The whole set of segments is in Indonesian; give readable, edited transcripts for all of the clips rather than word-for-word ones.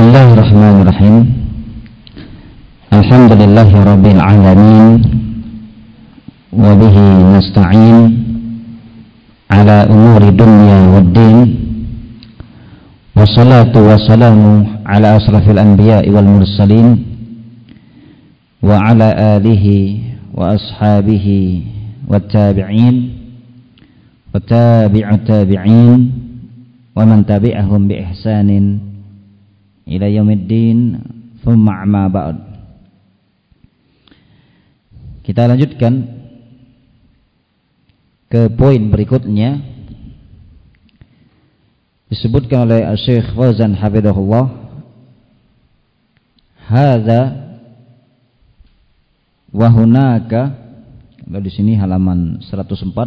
Bismillahirrahmanirrahim. Alhamdulillahirabbil alamin wa bihi nasta'in ala umuri dunya waddin. Wassalatu wassalamu ala asrafil anbiya'i wal mursalin wa ala alihi wa ashabihi wat tabi'in wa tabi'ut tabi'in wa man tabi'ahum bi ihsanin ila yaumiddin, thumma amma ba'd. Kita lanjutkan ke poin berikutnya. Disebutkan oleh Syekh Fauzan hafizahullah, hadza wa hunaka. Kalau di sini halaman 104.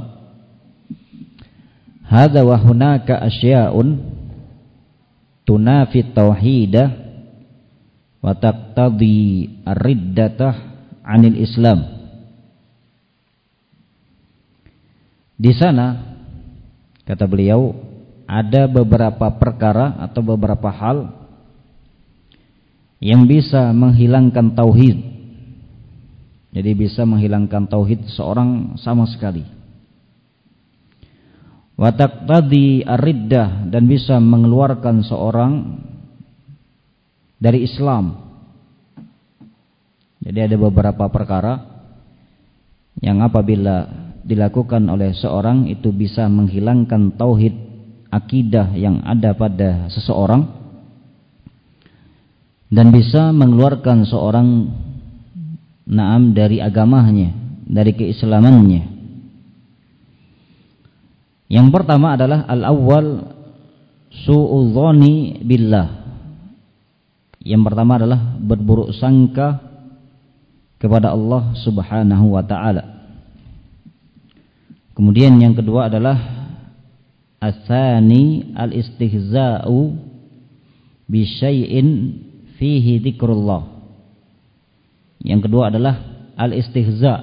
Hadza wa hunaka asya'un tunafi tauhidah wa taqtadi ar-riddatah 'anil Islam. Di sana kata beliau ada beberapa perkara atau beberapa hal yang bisa menghilangkan tauhid. Jadi bisa menghilangkan tauhid seorang sama sekali. Wa taqtadi ar-riddah, dan bisa mengeluarkan seorang dari Islam. Jadi ada beberapa perkara yang apabila dilakukan oleh seorang itu bisa menghilangkan tauhid, akidah yang ada pada seseorang, dan bisa mengeluarkan seorang dari agamanya, dari keislamannya. Yang pertama adalah al-awwal su'udzoni billah. Yang pertama adalah berburuk sangka kepada Allah Subhanahu wa ta'ala. Kemudian yang kedua adalah as-tsani al-istihza'u bi syai'in fihi dzikrullah. Yang kedua adalah al-istihza',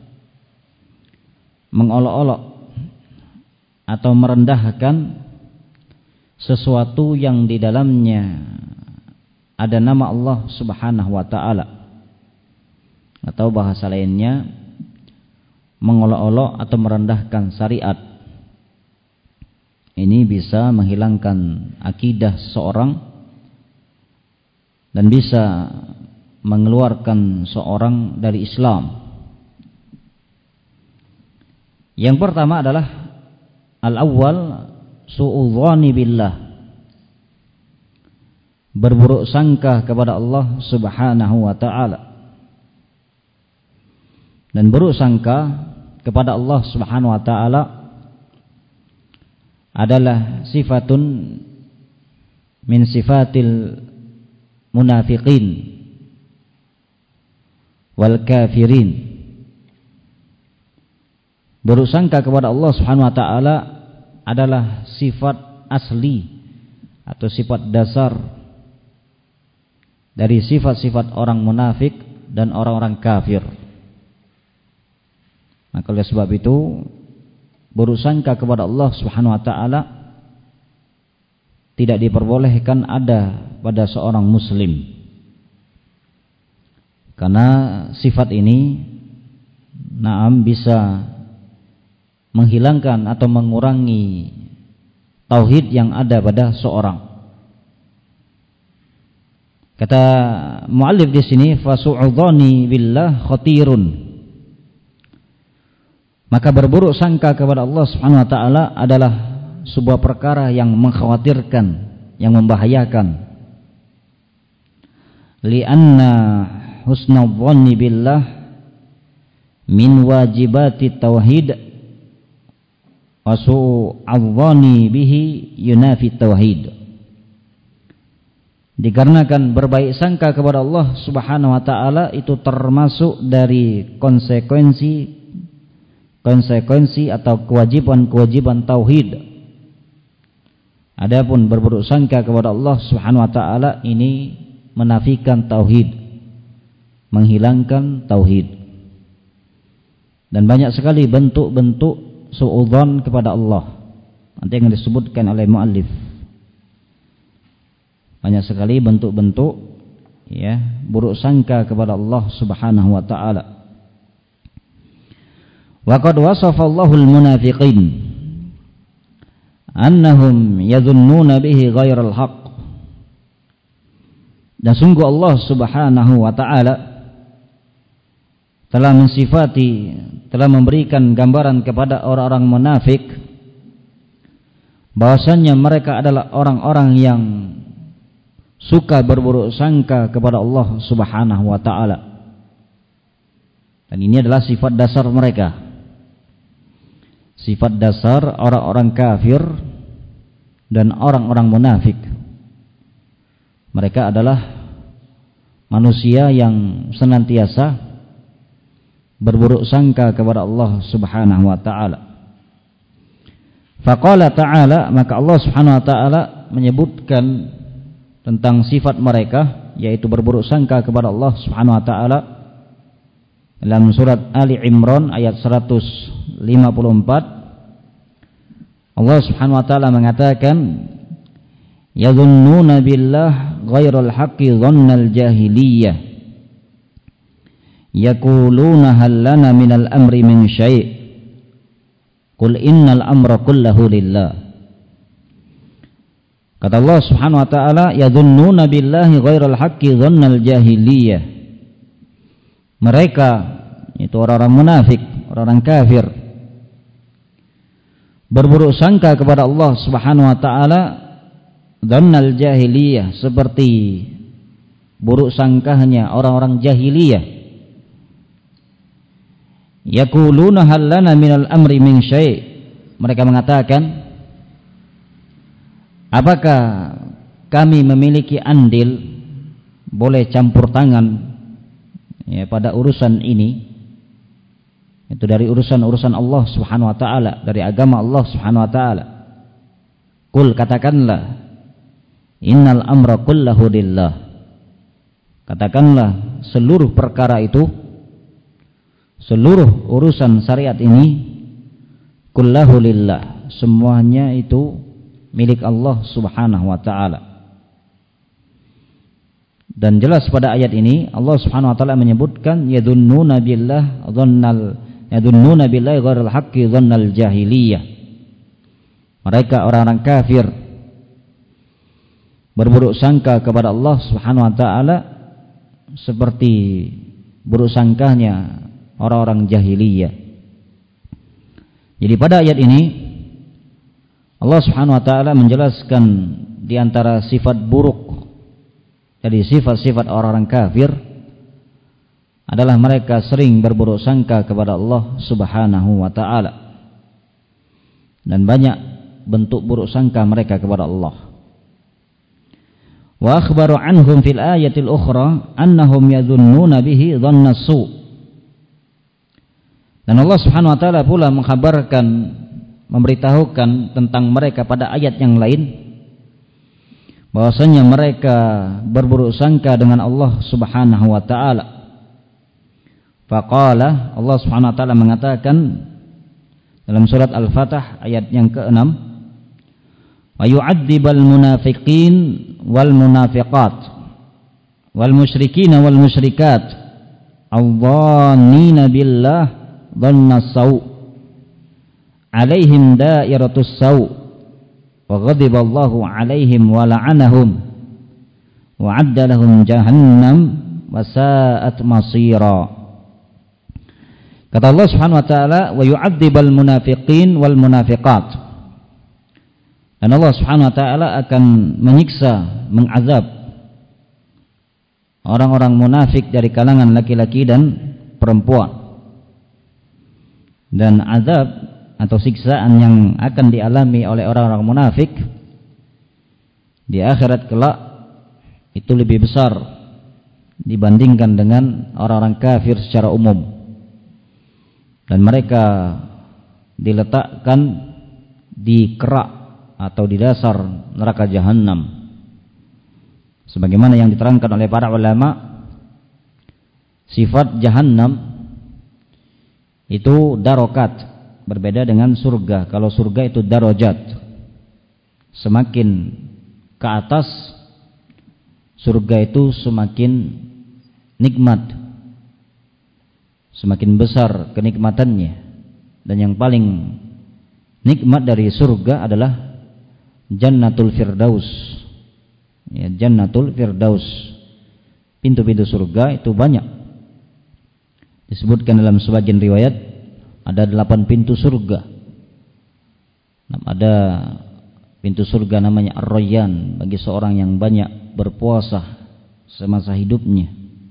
mengolok-olok atau merendahkan sesuatu yang di dalamnya ada nama Allah Subhanahu wa ta'ala, atau bahasa lainnya mengolok-olok atau merendahkan syariat. Ini bisa menghilangkan akidah seseorang dan bisa mengeluarkan seorang dari Islam. Yang pertama adalah al-awwal su'udzani billah, berburuk sangka kepada Allah Subhanahu wa ta'ala. Dan buruk sangka kepada Allah Subhanahu wa ta'ala adalah sifatun min sifatil munafiqin wal kafirin. Buruk sangka kepada Allah Subhanahu wa ta'ala adalah sifat asli atau sifat dasar dari sifat-sifat orang munafik dan orang-orang kafir. Maka oleh sebab itu buruk sangka kepada Allah Subhanahu wa ta'ala tidak diperbolehkan ada pada seorang muslim, karena sifat ini bisa menghilangkan atau mengurangi tauhid yang ada pada seorang. Kata muallif di sini, fasu'udzani billah khatirun. Maka berburuk sangka kepada Allah Subhanahu wa ta'ala adalah sebuah perkara yang mengkhawatirkan, yang membahayakan. Li'anna husnadh-dhanni billah min wajibati tauhid wa su'adh-dhanni bihi yunafi tauhid. Dikarenakan berbaik sangka kepada Allah Subhanahu wa ta'ala itu termasuk dari konsekuensi atau kewajiban tauhid. Adapun berburuk sangka kepada Allah Subhanahu wa ta'ala ini menafikan tauhid, menghilangkan tauhid. Dan banyak sekali bentuk-bentuk su'udzon kepada Allah, nanti yang disebutkan oleh muallif. Banyak sekali bentuk-bentuk ya buruk sangka kepada Allah Subhanahu wa taala. Wa qad wasafa Allahul munafiqin annahum yadhunnuna bihi ghairal haqq. Dan sungguh Allah Subhanahu wa taala telah mensifati, telah memberikan gambaran kepada orang-orang munafik bahwasannya mereka adalah orang-orang yang suka berburuk sangka kepada Allah Subhanahu wa taala. Dan ini adalah sifat dasar mereka. Sifat dasar orang-orang kafir dan orang-orang munafik. Mereka adalah manusia yang senantiasa berburuk sangka kepada Allah Subhanahu wa taala. Faqala ta'ala, maka Allah Subhanahu wa taala menyebutkan tentang sifat mereka, yaitu berburuk sangka kepada Allah Subhanahu wa taala dalam surat Ali Imran ayat 154. Allah Subhanahu wa taala mengatakan, yadhunnuna billah ghairal haqqi dhannal jahiliyah yaquluna hal lana minal amri min syai' qul innal amra kullahu lillah. Kata Allah Subhanahu wa taala, yadhunnuna billahi ghairal haqqi dhannal jahiliyah. Mereka itu orang-orang munafik, orang-orang kafir, berburuk sangka kepada Allah Subhanahu wa taala dhannal jahiliyah, seperti buruk sangkanya orang-orang jahiliyah. Yaquluna hal lana minal amri min syai'. Mereka mengatakan, apakah kami memiliki andil, boleh campur tangan ya pada urusan ini? Itu dari urusan-urusan Allah Subhanahu wa taala, dari agama Allah Subhanahu wa taala. Qul, katakanlah, innal amra kullahu lillah. Katakanlah, seluruh perkara itu, seluruh urusan syariat ini, kullahu lillah, semuanya itu milik Allah Subhanahu wa taala. Dan jelas pada ayat ini Allah Subhanahu wa taala menyebutkan yadhunnuna billah dhannal, yadhunnuna billahi ghairal haqqi dhannal jahiliyah. Mereka orang-orang kafir berburuk sangka kepada Allah Subhanahu wa taala seperti buruk sangkanya orang-orang jahiliyah. Jadi pada ayat ini Allah Subhanahu wa taala menjelaskan di antara sifat buruk, jadi sifat-sifat orang-orang kafir adalah mereka sering berburuk sangka kepada Allah Subhanahu wa taala. Dan banyak bentuk buruk sangka mereka kepada Allah. Wa akhbaru anhum fil ayatil ukhra annahum yadhunnuna bihi dhanna su'. Dan Allah Subhanahu wa taala pula mengkhabarkan, memberitahukan tentang mereka pada ayat yang lain bahwasanya mereka berburuk sangka dengan Allah Subhanahu wa taala. Faqala, Allah Subhanahu wa taala mengatakan dalam surat Al-Fatah ayat yang ke-6, wa yu'adzibal munafiqin wal munafiqat wal musyrikin wal musyrikat adh-dhannina billah dhanna saw' alaihim da'iratus saw' wa ghadiballahu alaihim wa la'anahum wa 'adda lahum jahannam wa sa'at masira. Kata Allah Subhanahu wa taala, wa yu'adzibal munafiqin wal munafiqat. Dan Allah Subhanahu wa taala akan menyiksa, mengazab orang-orang munafik dari kalangan laki-laki dan perempuan. Dan azab atau siksaan yang akan dialami oleh orang-orang munafik di akhirat kelak itu lebih besar dibandingkan dengan orang-orang kafir secara umum. Dan mereka diletakkan di kerak atau di dasar neraka Jahannam, sebagaimana yang diterangkan oleh para ulama. Sifat Jahannam itu darokat, berbeda dengan surga. Kalau surga itu darajat, semakin ke atas surga itu semakin nikmat, semakin besar kenikmatannya. Dan yang paling nikmat dari surga adalah Jannatul Firdaus. Ya, Jannatul Firdaus. Pintu-pintu surga itu banyak. Disebutkan dalam sebagian riwayat ada 8 pintu surga. Ada pintu surga namanya Ar-Rayyan bagi seorang yang banyak berpuasa semasa hidupnya.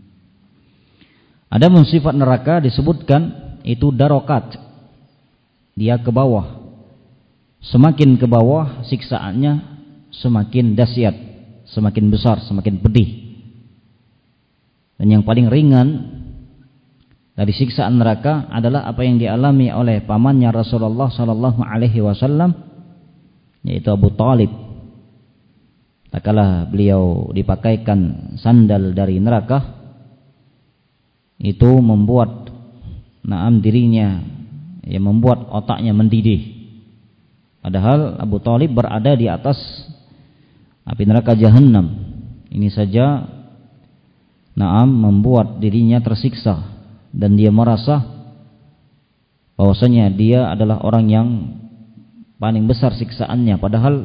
Ada sifat neraka disebutkan itu darokat. Dia ke bawah. Semakin ke bawah siksaannya semakin dahsyat, semakin besar, semakin pedih. Dan yang paling ringan dari siksaan neraka adalah apa yang dialami oleh pamannya Rasulullah sallallahu alaihi wasallam, yaitu Abu Thalib. Tatkala beliau dipakaikan sandal dari neraka, itu membuat dirinya, ya, membuat otaknya mendidih. Padahal Abu Thalib berada di atas api neraka Jahannam. Ini saja membuat dirinya tersiksa. Dan dia merasa bahwasanya dia adalah orang yang paling besar siksaannya. Padahal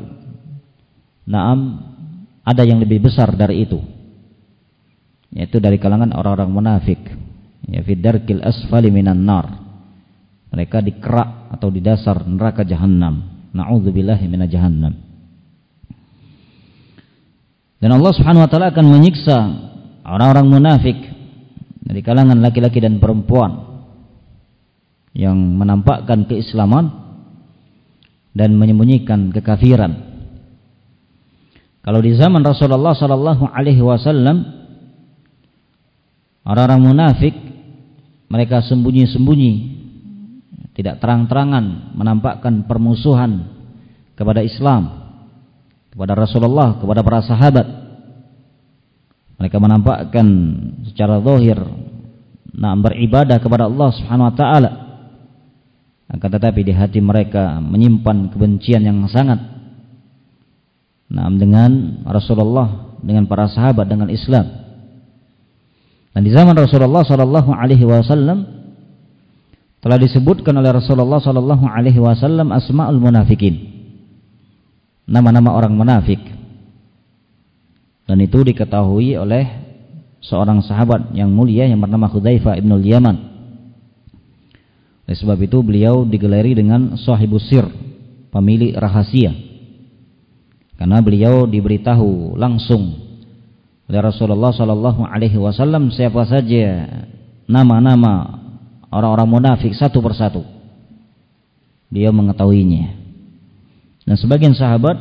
ada yang lebih besar dari itu, yaitu dari kalangan orang-orang munafik, ya, fi darkil asfali minan nar. Mereka di kerak atau di dasar neraka Jahannam. Na'udzubillahi minaz jahannam. Dan Allah Subhanahu wa taala akan menyiksa orang-orang munafik dari kalangan laki-laki dan perempuan yang menampakkan keislaman dan menyembunyikan kekafiran. Kalau di zaman Rasulullah sallallahu alaihi wasallam, orang-orang munafik mereka sembunyi-sembunyi, tidak terang-terangan menampakkan permusuhan kepada Islam, kepada Rasulullah, kepada para sahabat. Mereka menampakkan secara zahir beribadah kepada Allah Subhanahu wa taala. Akan tetapi di hati mereka menyimpan kebencian yang sangat dengan Rasulullah, dengan para sahabat, dengan Islam. Dan di zaman Rasulullah sallallahu alaihi wasallam telah disebutkan oleh Rasulullah sallallahu alaihi wasallam asmaul munafikin, nama-nama orang munafik. Dan itu diketahui oleh seorang sahabat yang mulia yang bernama Hudzaifah ibnul Yaman. Oleh sebab itu beliau digelari dengan sahibus sir, pemilik rahasia, karena beliau diberitahu langsung oleh Rasulullah sallallahu alaihi wasallam siapa saja nama-nama orang-orang munafik satu persatu. Beliau mengetahuinya. Dan sebagian sahabat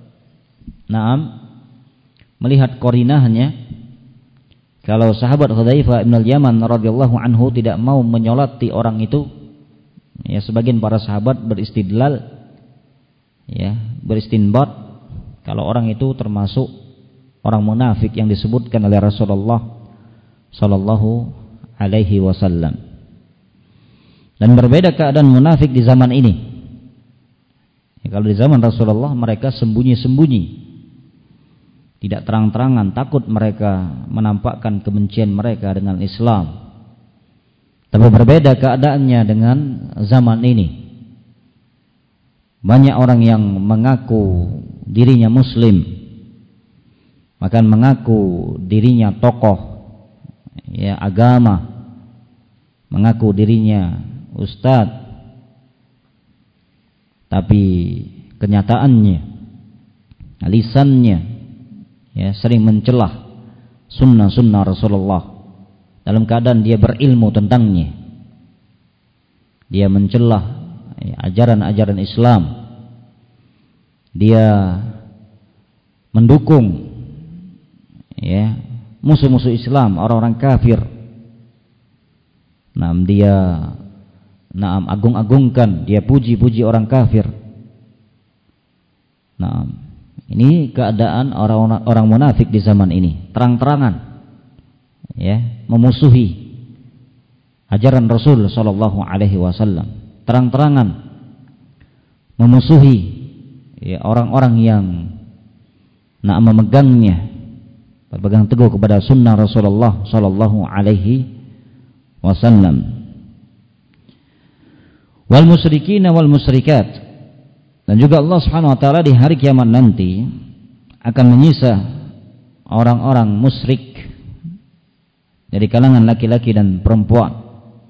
melihat korinahnya, kalau sahabat Hudzaifah bin Yaman radhiyallahu anhu tidak mau menyolati orang itu, ya, sebagian para sahabat beristidlal, ya, beristinbat kalau orang itu termasuk orang munafik yang disebutkan oleh Rasulullah sallallahu alaihi wasallam. Dan berbeda keadaan munafik di zaman ini. Ya, kalau di zaman Rasulullah mereka sembunyi-sembunyi, tidak terang-terangan, takut mereka menampakkan kebencian mereka dengan Islam. Tapi berbeda keadaannya dengan zaman ini. Banyak orang yang mengaku dirinya muslim, bahkan mengaku dirinya tokoh, ya, agama, mengaku dirinya ustadz, tapi kenyataannya, lisannya, ya, sering mencelah sunnah-sunnah Rasulullah dalam keadaan dia berilmu tentangnya. Dia mencelah, ya, ajaran-ajaran Islam. Dia mendukung, ya, musuh-musuh Islam, orang-orang kafir. Dia agung-agungkan, dia puji-puji orang kafir. Ini keadaan orang munafik di zaman ini, terang-terangan, ya, memusuhi ajaran Rasul sallallahu alaihi wasallam, terang-terangan memusuhi, ya, orang-orang yang memegangnya, berpegang teguh kepada sunnah Rasulullah sallallahu alaihi wasallam. Wal musyrikin wal musyrikat, dan juga Allah Subhanahu wa taala di hari kiamat nanti akan menyisa orang-orang musyrik dari kalangan laki-laki dan perempuan.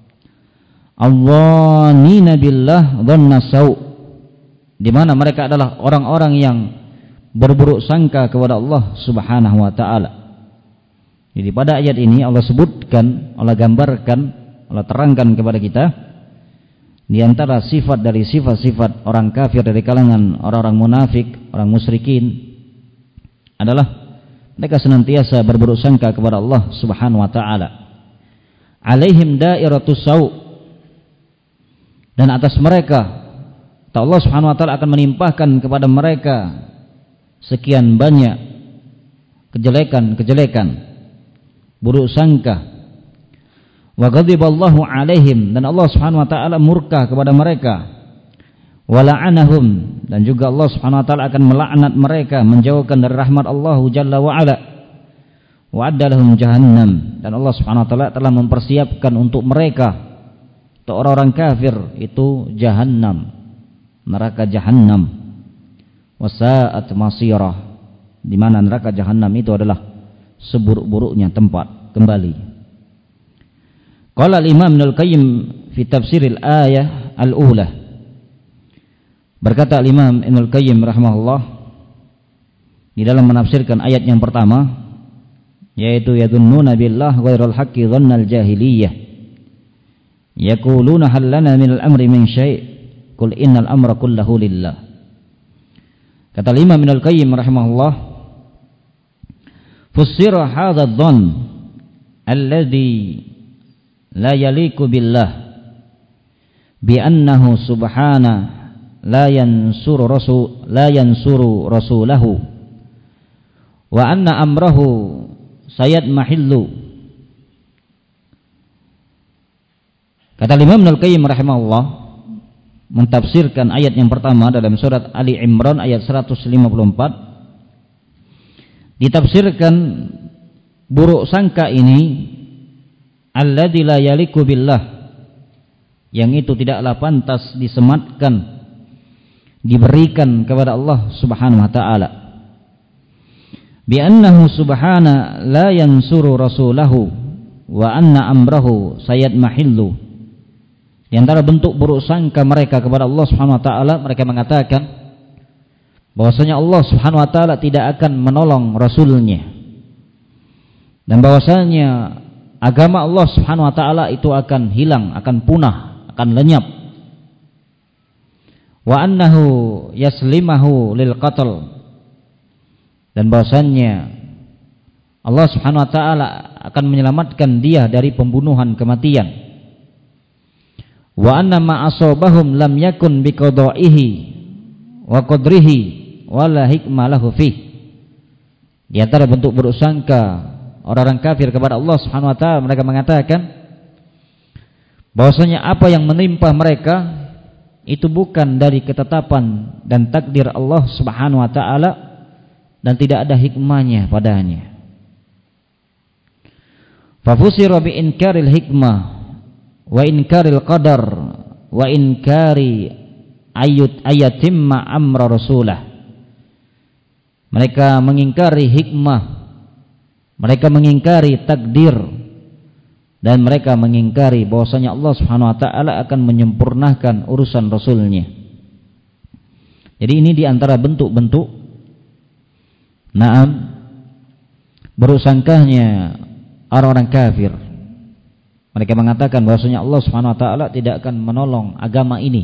Adh-dhannina billah dhanna sau', di mana mereka adalah orang-orang yang berburuk sangka kepada Allah Subhanahu wa taala. Jadi pada ayat ini Allah sebutkan, Allah gambarkan, Allah terangkan kepada kita di antara sifat dari sifat-sifat orang kafir dari kalangan orang-orang munafik, orang musyrikin adalah mereka senantiasa berburuk sangka kepada Allah Subhanahu wa taala. Alaihim dairatus sau', dan atas mereka Allah Subhanahu wa taala akan menimpahkan kepada mereka sekian banyak kejelekan-kejelekan, buruk sangka. Wa ghadiballahu alaihim, dan Allah Subhanahu wa taala murka kepada mereka. Wa la'anahum, dan juga Allah Subhanahu wa taala akan melaknat mereka, menjauhkan dari rahmat Allah Jalla wa ala. Wa addalahum jahannam, dan Allah Subhanahu wa taala telah mempersiapkan untuk mereka, untuk orang-orang kafir itu jahannam, neraka jahannam. Wasa'at masirah, di mana neraka jahannam itu adalah seburuk-buruknya tempat kembali. Qala al-Imam Ibnul Qayyim fi tafsiril ayah al-ula, berkata al-Imam Ibnul Qayyim rahimahullah di dalam menafsirkan ayat yang pertama, yaitu yadhunnuna billah ghairal haqqi dhannal jahiliyah yaquluna hal lana minal amri min syai' qul innal amra kullahu lillah. Kata Imam Ibnul Qayyim rahimahullah, fussira hadha adh-dhann alladhi la yaliku billah bi annahu subhana la yansuru rasulahu wa anna amrahu sayadmahillu. Kata Imam Ibnul Qayyim rahimahullah mentafsirkan ayat yang pertama dalam surat Ali Imran ayat 154, ditafsirkan buruk sangka ini alladzi la yaliku billah, yang itu tidaklah pantas disematkan, diberikan kepada Allah Subhanahu wa taala. Bi annahu subhana la yansuru rasulahu wa anna amrahu sayadmahillu. Di antara bentuk buruk sangka mereka kepada Allah Subhanahu wa taala, mereka mengatakan bahwasanya Allah Subhanahu wa taala tidak akan menolong rasulnya, dan bahwasanya agama Allah Subhanahu wa taala itu akan hilang, akan punah, akan lenyap. Wa annahu yaslimahu lil qatl, dan bahwasanya Allah Subhanahu wa taala akan menyelamatkan dia dari pembunuhan, kematian. Wa anna ma asabahum lam yakun biqada'ihi wa qadrihi wala hikmah lahu fih. Di antara bentuk buruk sangka orang-orang kafir kepada Allah Subhanahu wa taala, mereka mengatakan bahwasanya apa yang menimpa mereka itu bukan dari ketetapan dan takdir Allah Subhanahu wa taala, dan tidak ada hikmahnya padanya. Fa fusira bi inkaril hikmah wa inkaril qadar wa inkari ayatimma amra rasulah. Mereka mengingkari hikmah, mereka mengingkari takdir, dan mereka mengingkari bahwasanya Allah Subhanahu wa taala akan menyempurnakan urusan rasulnya. Jadi ini di antara bentuk-bentuk buruk sangkanya orang-orang kafir. Mereka mengatakan bahwasanya Allah Subhanahu wa taala tidak akan menolong agama ini.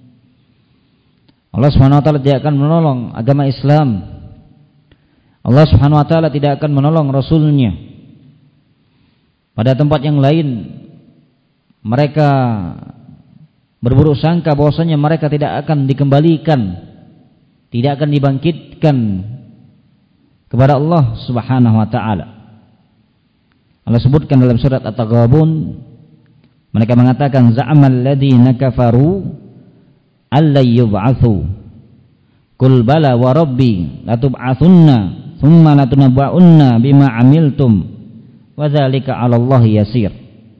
Allah Subhanahu wa taala tidak akan menolong agama Islam. Allah Subhanahu wa taala tidak akan menolong rasulnya. Pada tempat yang lain mereka berburuk sangka bahwasanya mereka tidak akan dikembalikan, tidak akan dibangkitkan kepada Allah Subhanahu wa taala. Allah sebutkan dalam surat At-Taghabun, mereka mengatakan za'amal ladzina kafaru allay yub'atsu qul bala wa rabbi latub'atsunna thumma latunabba'unna bima 'amiltum wa dzalika 'alallahi yasir.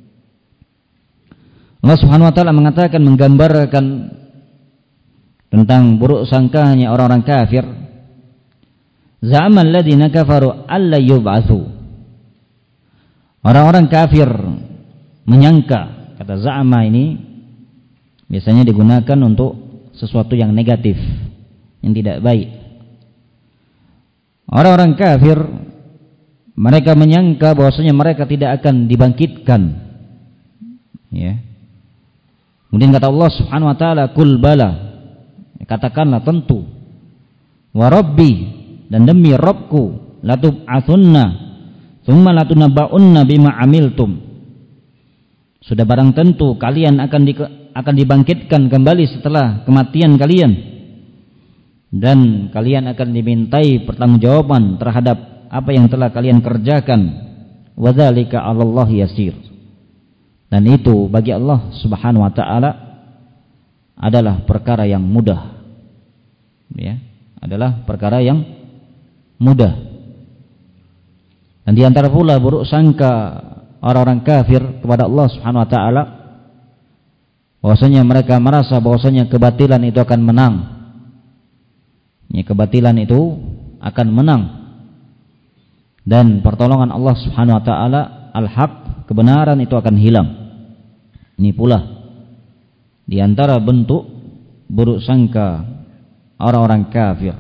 Allah Subhanahu wa taala mengatakan, menggambarkan tentang buruk sangkanya orang-orang kafir. Za'amal ladzina kafaru alla yub'atsu. Orang-orang kafir menyangka, kata za'ama ini biasanya digunakan untuk sesuatu yang negatif, yang tidak baik. Orang-orang kafir mereka menyangka bahwasanya mereka tidak akan dibangkitkan. Ya. Kemudian kata Allah Subhanahu wa taala, "Qul bala." Katakanlah tentu. "Wa rabbi," dan demi Rabbku, "latub'atsunna tsumma latunabba'unna bima 'amiltum." Sudah barang tentu kalian akan dibangkitkan kembali setelah kematian kalian, dan kalian akan dimintai pertanggungjawaban terhadap apa yang telah kalian kerjakan. Wa dzalika 'alallahi yasir. Dan itu bagi Allah Subhanahu wa taala adalah perkara yang mudah. Ya, adalah perkara yang mudah. Dan di antara pula buruk sangka orang-orang kafir kepada Allah Subhanahu wa taala, bahwasanya mereka merasa bahwasanya kebatilan itu akan menang. Ya, kebatilan itu akan menang. Dan pertolongan Allah Subhanahu wa taala, al-haq, kebenaran itu akan hilang. Ini pula di antara bentuk buruk sangka orang-orang kafir.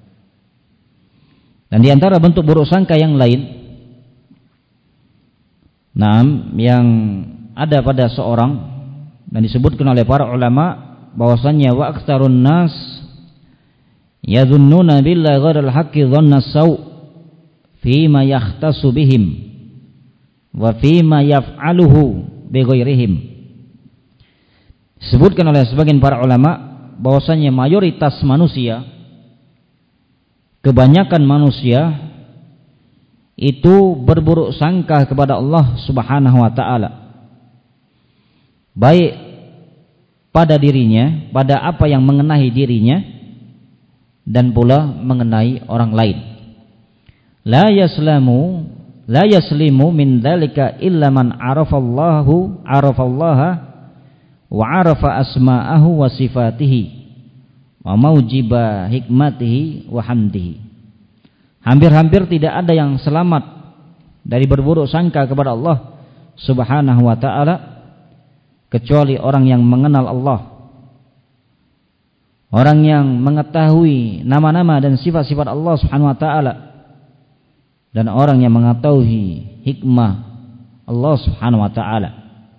Dan di antara bentuk buruk sangka yang lain, yang ada pada seorang, dan disebutkan oleh para ulama bahwasanya wa aktsarun nas yadhunnuna billahi ghairal haqqi dhanna sau' fi ma yahtassu bihim wa fi ma yaf'aluhu bi ghairihim. Disebutkan oleh sebagian para ulama bahwasanya mayoritas manusia, kebanyakan manusia itu berburuk sangka kepada Allah Subhanahu wa taala, baik pada dirinya, pada apa yang mengenai dirinya, dan pula mengenai orang lain. La yaslimu min dzalika illa man arafallaha wa arafa asma'ahu wa sifatihi wa maujiba hikmatihi wa hamdihi. Hampir-hampir tidak ada yang selamat dari berburuk sangka kepada Allah Subhanahu wa taala kecuali orang yang mengenal Allah, orang yang mengetahui nama-nama dan sifat-sifat Allah Subhanahu wa taala, dan orang yang mengetahui hikmah Allah Subhanahu wa taala.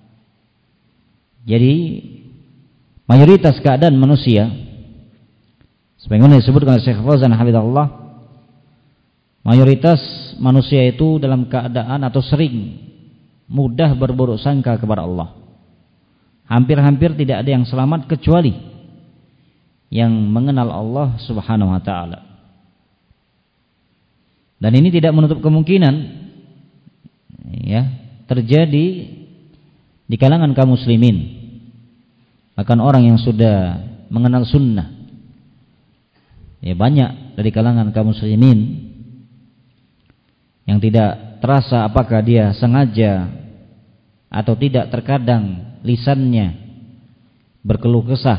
Jadi mayoritas keadaan manusia, sebagaimana disebutkan oleh Syekh Fauzan hafizahullah, mayoritas manusia itu dalam keadaan atau sering mudah berburuk sangka kepada Allah. Hampir-hampir tidak ada yang selamat kecuali yang mengenal Allah Subhanahu wa taala. Dan ini tidak menutup kemungkinan ya terjadi di kalangan kaum muslimin. Bahkan orang yang sudah mengenal sunnah, ya banyak dari kalangan kaum muslimin yang tidak terasa apakah dia sengaja atau tidak, terkadang lisannya berkeluh kesah,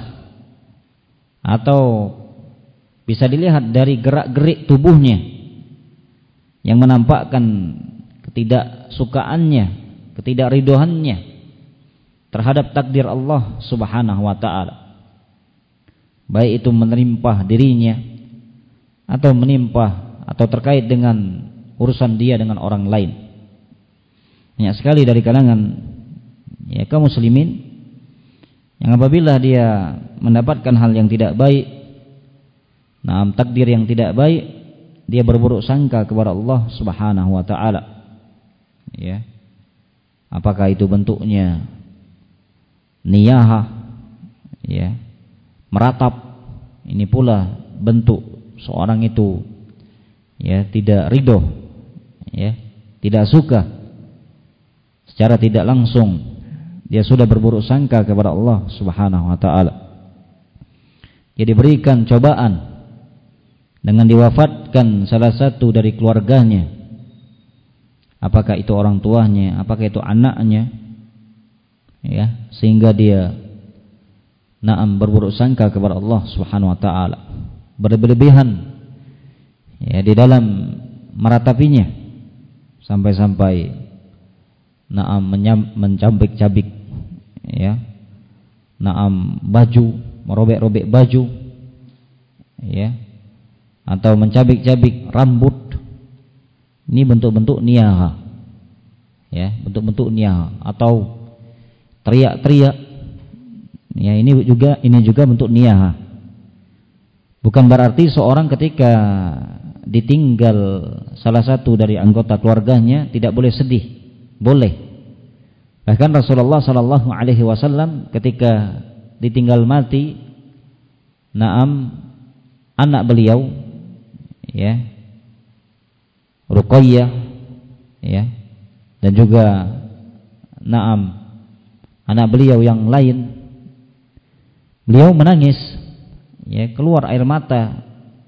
atau bisa dilihat dari gerak-gerik tubuhnya yang menampakkan ketidaksukaannya, ketidakridhoannya terhadap takdir Allah Subhanahu wa taala, baik itu menimpa dirinya atau menimpa atau terkait dengan urusan dia dengan orang lain. Banyak sekali dari kalangan ya kaum muslimin yang apabila dia mendapatkan hal yang tidak baik, takdir yang tidak baik, dia berburuk sangka kepada Allah Subhanahu wa taala. Ya. Apakah itu bentuknya niyahah, ya, meratap, ini pula bentuk seorang itu ya tidak ridho, ya, tidak suka, secara tidak langsung dia sudah berburuk sangka kepada Allah Subhanahu wa taala. Dia diberikan cobaan dengan diwafatkan salah satu dari keluarganya, apakah itu orang tuanya, apakah itu anaknya, ya, sehingga dia berburuk sangka kepada Allah Subhanahu wa taala, berlebihan ya di dalam meratapinya, sampai-sampai mencabik-cabik ya, baju, merobek-robek baju ya, atau mencabik-cabik rambut. Ini bentuk-bentuk niyaha ya, bentuk-bentuk niyaha, atau teriak-teriak ya, ini juga bentuk niyaha. Bukan berarti seorang ketika ditinggal salah satu dari anggota keluarganya tidak boleh sedih, boleh. Bahkan Rasulullah sallallahu alaihi wasallam ketika ditinggal mati anak beliau ya, Ruqayyah ya, dan juga anak beliau yang lain, beliau menangis ya, keluar air mata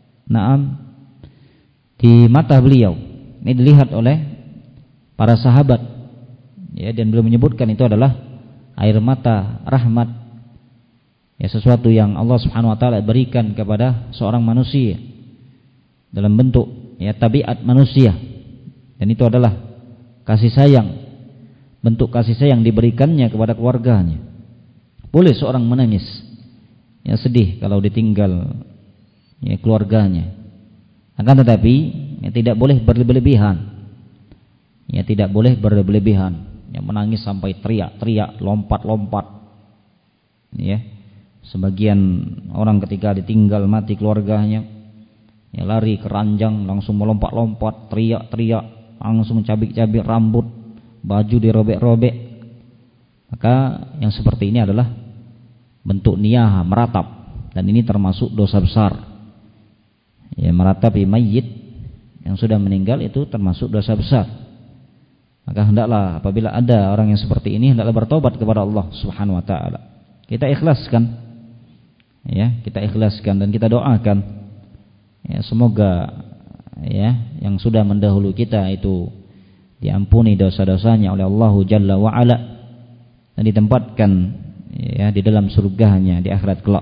di mata beliau. Ini dilihat oleh para sahabat ya, dan beliau menyebutkan itu adalah air mata rahmat ya, sesuatu yang Allah Subhanahu wa taala berikan kepada seorang manusia dalam bentuk ya tabiat manusia, dan itu adalah kasih sayang, bentuk kasih sayang diberikannya kepada keluarganya. Boleh seorang menangis ya, sedih kalau ditinggal ya keluarganya, akan tetapi ya tidak boleh berlebihan. Ya tidak boleh berlebihan. Ya menangis sampai teriak-teriak, lompat-lompat. Ya. Sebagian orang ketika ditinggal mati keluarganya, ya lari ke ranjang, langsung melompat-lompat, teriak-teriak, langsung cabik-cabik rambut, baju dirobek-robek. Maka yang seperti ini adalah bentuk niyaha, meratap, dan ini termasuk dosa besar. Ya, meratapi mayit yang sudah meninggal itu termasuk dosa besar. Maka hendaklah apabila ada orang yang seperti ini, hendaklah bertobat kepada Allah Subhanahu wa taala. Kita ikhlaskan. Ya, kita ikhlaskan dan kita doakan ya, semoga ya yang sudah mendahului kita itu diampuni dosa-dosanya oleh Allah Jalla wa Ala dan ditempatkan ya di dalam surganya di akhirat kelak.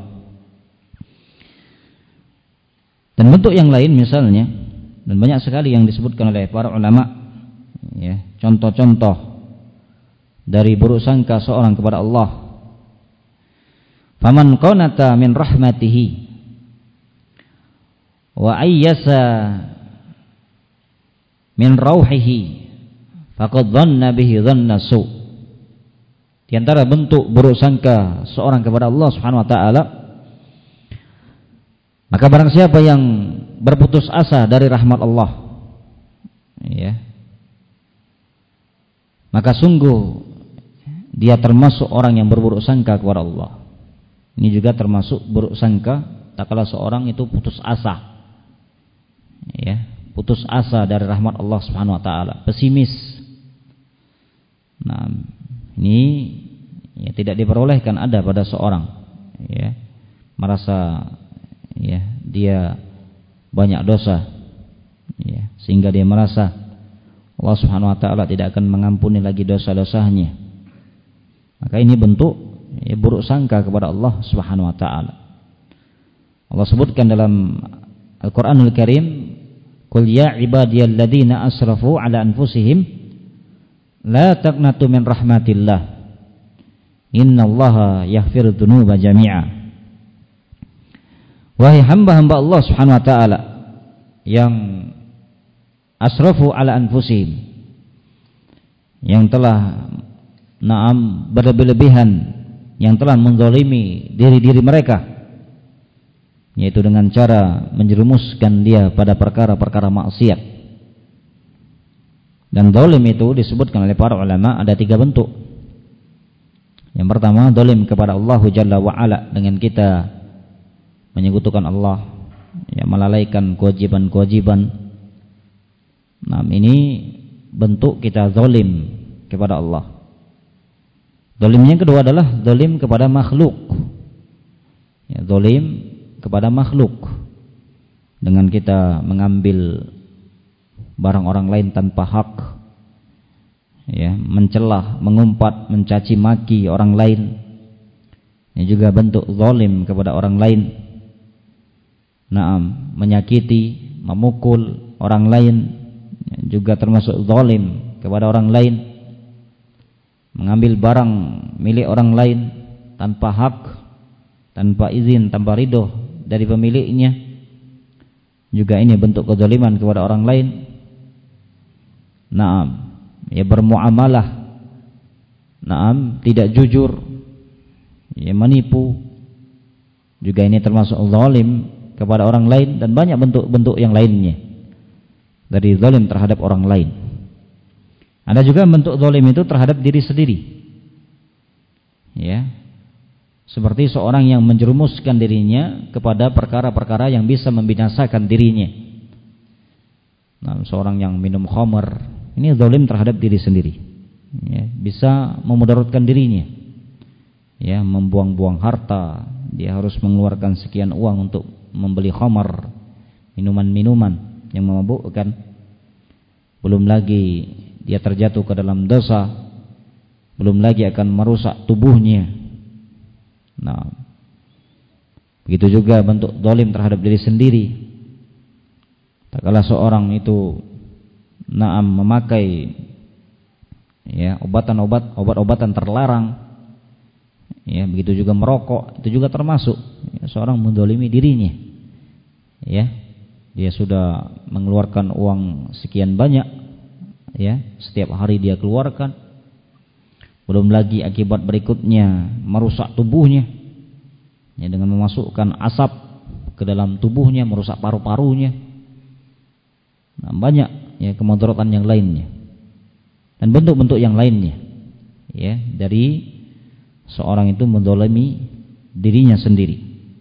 Dan bentuk yang lain misalnya, dan banyak sekali yang disebutkan oleh para ulama ya, contoh-contoh dari buruk sangka seorang kepada Allah. Faman qanata min rahmatihi wa ayyasa min rauhihi faqad dhanna bihi dhanna su. Di antara bentuk buruk sangka seorang kepada Allah Subhanahu wa taala, maka barang siapa yang berputus asa dari rahmat Allah ya, maka sungguh dia termasuk orang yang berburuk sangka kepada Allah. Ini juga termasuk buruk sangka tatkala seorang itu putus asa ya, putus asa dari rahmat Allah Subhanahu wa taala, pesimis. Nah, ini ya tidak diperolehkan ada pada seorang ya, merasa ya dia banyak dosa ya, sehingga dia merasa Allah Subhanahu wa taala tidak akan mengampuni lagi dosa-dosanya. Maka ini bentuk ya, buruk sangka kepada Allah Subhanahu wa taala. Allah sebutkan dalam Al-Qur'anul Karim, "Qul ya ibadiyalladzina asrafu ala anfusihim la taqnatu min rahmatillah. Innallaha yaghfiru dzunuba jami'a." Wahai hamba-hamba Allah Subhanahu wa taala yang asrafu ala anfusihim, yang telah berlebihan, yang telah menzalimi diri-diri mereka, yaitu dengan cara menjerumuskan dia pada perkara-perkara maksiat. Dan zalim itu disebutkan oleh para ulama ada 3 bentuk. Yang pertama, zalim kepada Allah Jalla wa Ala dengan kita menyekutukan Allah ya, melalaikan kewajiban-kewajiban. Nah, ini bentuk kita zalim kepada Allah. Zalimnya kedua adalah zalim kepada makhluk. Ya, zalim kepada makhluk dengan kita mengambil barang orang lain tanpa hak, ya, mencelah, mengumpat, mencaci maki orang lain, ini juga bentuk zalim kepada orang lain. Naam, menyakiti, memukul orang lain juga termasuk zalim kepada orang lain. Mengambil barang milik orang lain tanpa hak, tanpa izin, tanpa ridho dari pemiliknya, juga ini bentuk kezaliman kepada orang lain. Naam, ya, bermuamalah, naam, tidak jujur, ya, menipu, juga ini termasuk zalim kepada orang lain, dan banyak bentuk-bentuk yang lainnya dari zalim terhadap orang lain. Ada juga bentuk zalim itu terhadap diri sendiri, ya, seperti seorang yang menjerumuskan dirinya kepada perkara-perkara yang bisa membinasakan dirinya. Nah, seorang yang minum khamar, ini zalim terhadap diri sendiri, ya, bisa memudaratkan dirinya, ya, membuang-buang harta. Dia harus mengeluarkan sekian uang untuk membeli khamar, minuman-minuman yang memabukkan. Belum lagi dia terjatuh ke dalam dosa, belum lagi akan merusak tubuhnya. Nah, begitu juga bentuk zalim terhadap diri sendiri. Tak kalah seorang itu memakai, ya, obat-obatan terlarang, ya, begitu juga merokok, itu juga termasuk, ya, seorang menzalimi dirinya, ya. Dia sudah mengeluarkan uang sekian banyak, ya, setiap hari dia keluarkan. Belum lagi akibat berikutnya merusak tubuhnya, ya, dengan memasukkan asap ke dalam tubuhnya, merusak paru-parunya. Nah, banyak, ya, kemudaratan yang lainnya dan bentuk-bentuk yang lainnya, ya, dari seorang itu menzalimi dirinya sendiri.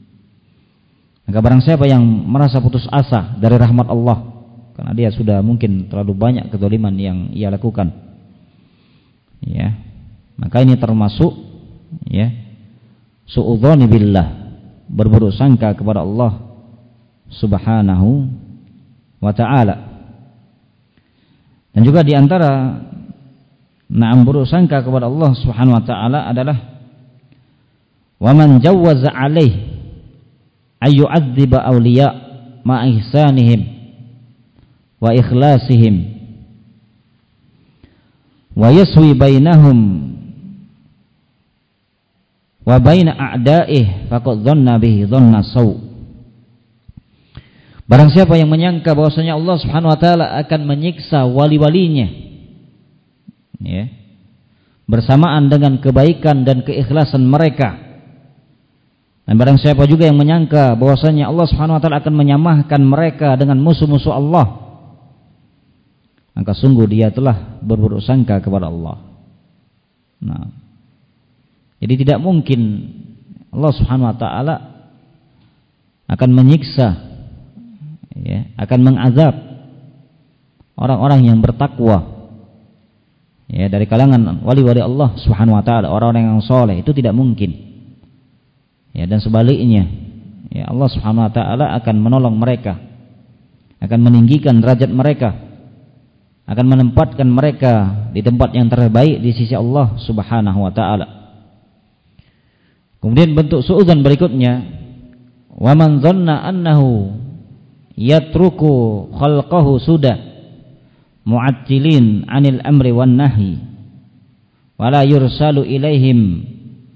Maka barang siapa yang merasa putus asa dari rahmat Allah karena dia sudah mungkin terlalu banyak kezaliman yang ia lakukan, ya, maka ini termasuk, ya, suudzoni billah, berburuk sangka kepada Allah Subhanahu wa ta'ala. Dan juga diantara buruk sangka kepada Allah Subhanahu wa ta'ala adalah wa man jawwaza alaih ayyu'adziba awliya ma ihsanihim wa ikhlasihim wa yaswi bainahum wa baina a'da'ih faqad dhanna bihi dhanna saw. Barang siapa yang menyangka bahwasanya Allah Subhanahu wa taala akan menyiksa wali-walinya, ya, bersamaan dengan kebaikan dan keikhlasan mereka. Dan barang siapa juga yang menyangka bahwasanya Allah Subhanahu wa taala akan menyamahkan mereka dengan musuh-musuh Allah, maka sungguh dia telah berburuk sangka kepada Allah. Nah, jadi tidak mungkin Allah Subhanahu wa taala akan menyiksa, ya, akan mengazab orang-orang yang bertakwa, ya, dari kalangan wali-wali Allah Subhanahu wa taala, orang-orang yang soleh, itu tidak mungkin. Ya, dan sebaliknya, ya, Allah Subhanahu wa taala akan menolong mereka, akan meninggikan derajat mereka, akan menempatkan mereka di tempat yang terbaik di sisi Allah Subhanahu wa taala. Kemudian bentuk suudzon berikutnya, wa man dhanna annahu yatruku khalqahu suda mu'attilin 'anil amri wan nahi wa la yursalu ilaihim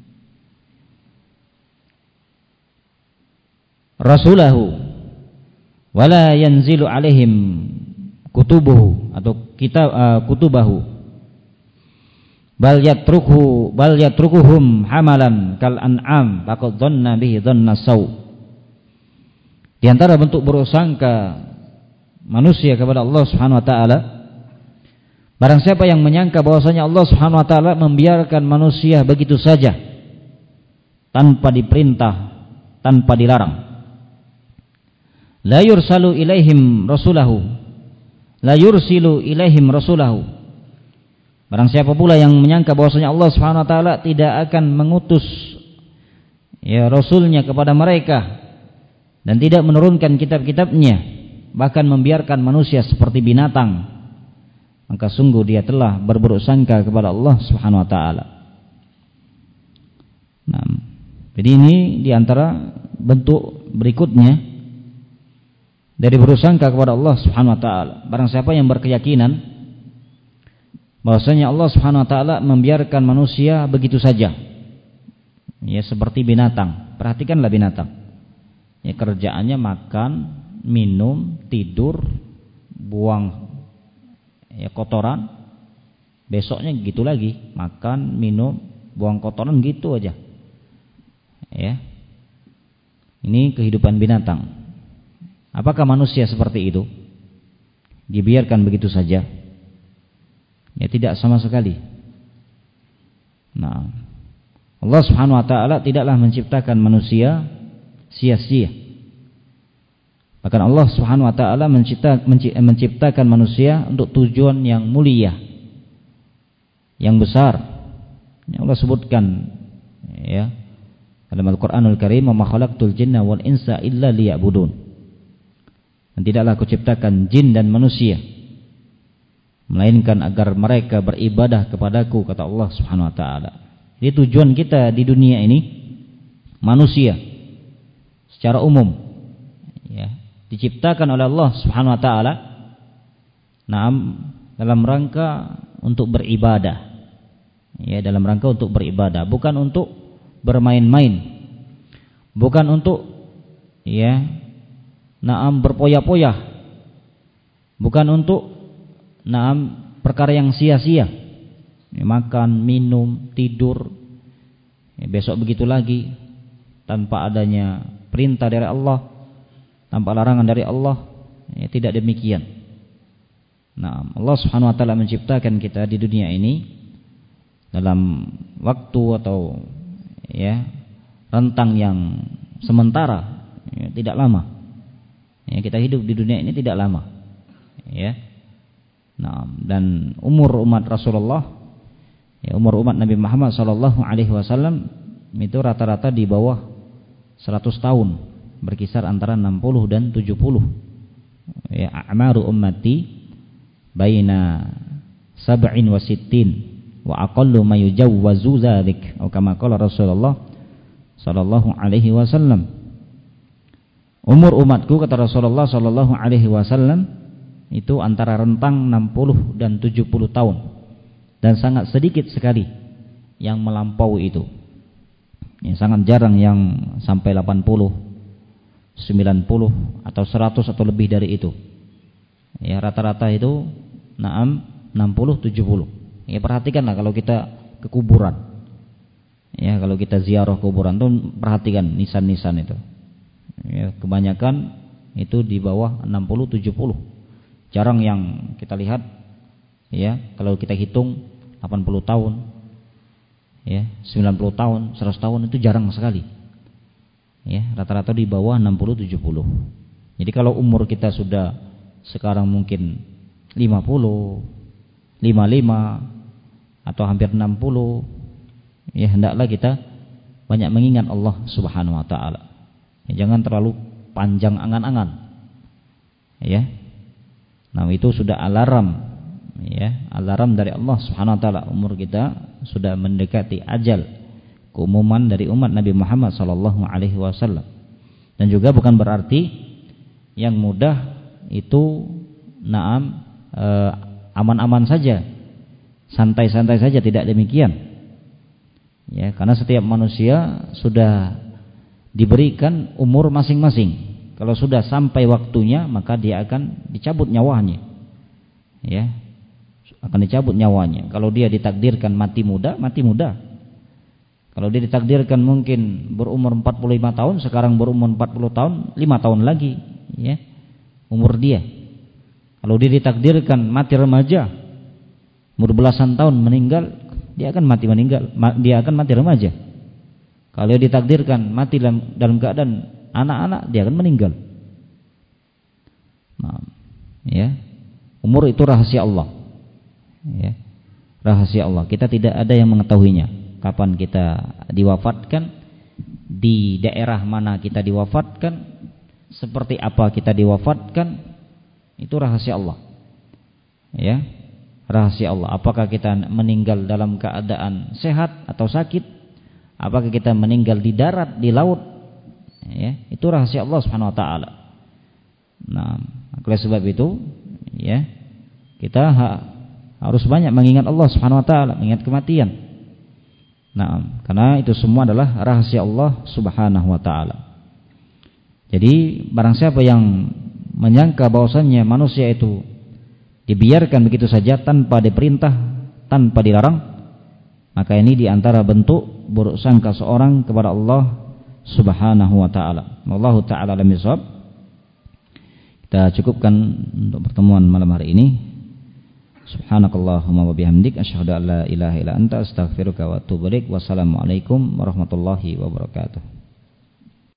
rasulahu wa la yanzilu alaihim kutubuhu atau kutubahu bal yatrukuhum hamalan kal an'am faqad dhanna bihi dhanna saw. Di antara bentuk buruk sangka manusia kepada Allah Subhanahu wa taala, barang siapa yang menyangka bahwasanya Allah Subhanahu wa taala membiarkan manusia begitu saja tanpa diperintah, tanpa dilarang. La yursilu ilaihim rasulahu. Barang siapa pula yang menyangka bahwasanya Allah Subhanahu wa taala tidak akan mengutus, ya, rasulnya kepada mereka, dan tidak menurunkan kitab-kitabnya, bahkan membiarkan manusia seperti binatang, maka sungguh dia telah berburuk sangka kepada Allah Subhanahu wa taala. Nah, jadi ini diantara bentuk berikutnya dari bersangka kepada Allah Subhanahu wa taala. Barang siapa yang berkeyakinan bahwasanya Allah Subhanahu wa taala membiarkan manusia begitu saja, ya seperti binatang. Perhatikanlah binatang. Ya kerjaannya makan, minum, tidur, buang ya kotoran. Besoknya gitu lagi, makan, minum, buang kotoran gitu aja. Ya. Ini kehidupan binatang. Apakah manusia seperti itu? Dibiarkan begitu saja? Ya tidak sama sekali. Nah, Allah Subhanahu wa taala tidaklah menciptakan manusia sia-sia. Bahkan Allah Subhanahu wa taala menciptakan manusia untuk tujuan yang mulia, yang besar. Yang Allah sebutkan ya dalam Al-Qur'anul Karim, "Wa ma khalaqtul jinna wal insa illa liya'budun." Dan tidaklah aku ciptakan jin dan manusia melainkan agar mereka beribadah kepadaku, kata Allah Subhanahu wa taala. Jadi tujuan kita di dunia ini manusia secara umum ya, diciptakan oleh Allah Subhanahu wa taala dalam rangka untuk beribadah. Ya, dalam rangka untuk beribadah, bukan untuk bermain-main, bukan untuk ya berpoya-poya, bukan untuk perkara yang sia-sia, ya, makan, minum, tidur, ya, besok begitu lagi, tanpa adanya perintah dari Allah, tanpa larangan dari Allah, ya, tidak demikian. Nah, Allah Subhanahu wa taala menciptakan kita di dunia ini dalam waktu atau ya rentang yang sementara, ya, tidak lama. Ya, kita hidup di dunia ini tidak lama. Ya. Nah, dan umur umat Rasulullah, ya, umur umat Nabi Muhammad sallallahu alaihi wasallam itu rata-rata di bawah 100 tahun, berkisar antara 60 dan 70. Ya, a'maru ummati baina 70 wa 60 wa aqallu ma yujawwazu dzalik, atau kama qala Rasulullah sallallahu alaihi wasallam. Umur umatku, kata Rasulullah sallallahu alaihi wasallam, itu antara rentang 60 dan 70 tahun, dan sangat sedikit sekali yang melampaui itu. Ya, sangat jarang yang sampai 80, 90 atau 100 atau lebih dari itu. Ya, rata-rata itu 60 70. Ya, perhatikanlah kalau kita ke kuburan. Ya, kalau kita ziarah kuburan tuh perhatikan nisan-nisan itu. Ya, kebanyakan itu di bawah 60 70. Jarang yang kita lihat ya, kalau kita hitung 80 tahun, ya, 90 tahun, 100 tahun itu jarang sekali. Ya, rata-rata di bawah 60 70. Jadi kalau umur kita sudah sekarang mungkin 50, 55 atau hampir 60, ya hendaklah kita banyak mengingat Allah Subhanahu wa taala. Ya, jangan terlalu panjang angan-angan. Ya. Nah, itu sudah alarm, ya, alarm dari Allah Subhanahu wa taala. Umur kita sudah mendekati ajal, keumuman dari umat Nabi Muhammad sallallahu alaihi wasallam. Dan juga bukan berarti yang mudah itu aman-aman saja, santai-santai saja, tidak demikian. Ya, karena setiap manusia sudah diberikan umur masing-masing. Kalau sudah sampai waktunya, maka dia akan dicabut nyawanya. Ya, akan dicabut nyawanya. Kalau dia ditakdirkan mati muda, mati muda. Kalau dia ditakdirkan mungkin berumur 45 tahun, sekarang berumur 40 tahun, 5 tahun lagi, ya, umur dia. Kalau dia ditakdirkan mati remaja, umur belasan tahun meninggal, dia akan mati remaja. Kalau dia ditakdirkan mati dalam keadaan anak-anak, dia akan meninggal. Nah, ya, umur itu rahasia Allah. Ya, rahasia Allah. Kita tidak ada yang mengetahuinya. Kapan kita diwafatkan, di daerah mana kita diwafatkan, seperti apa kita diwafatkan, itu rahasia Allah. Ya, rahasia Allah. Apakah kita meninggal dalam keadaan sehat atau sakit? Apakah kita meninggal di darat, di laut? Ya, itu rahasia Allah Subhanahu wa taala. Nah, oleh sebab itu, ya, kita harus banyak mengingat Allah Subhanahu wa taala, mengingat kematian. Nah, karena itu semua adalah rahasia Allah Subhanahu wa taala. Jadi barang siapa yang menyangka bahwasannya manusia itu dibiarkan begitu saja tanpa diperintah, tanpa dilarang, maka ini diantara bentuk buruk sangka seorang kepada Allah Subhanahu wa taala. Wallahu taala alam bisawab. Kita cukupkan untuk pertemuan malam hari ini. Subhanakallahumma wa bihamdik asyhadu an la ilaha illa anta astaghfiruka wa atubu ilaik. Wassalamualaikum warahmatullahi wabarakatuh.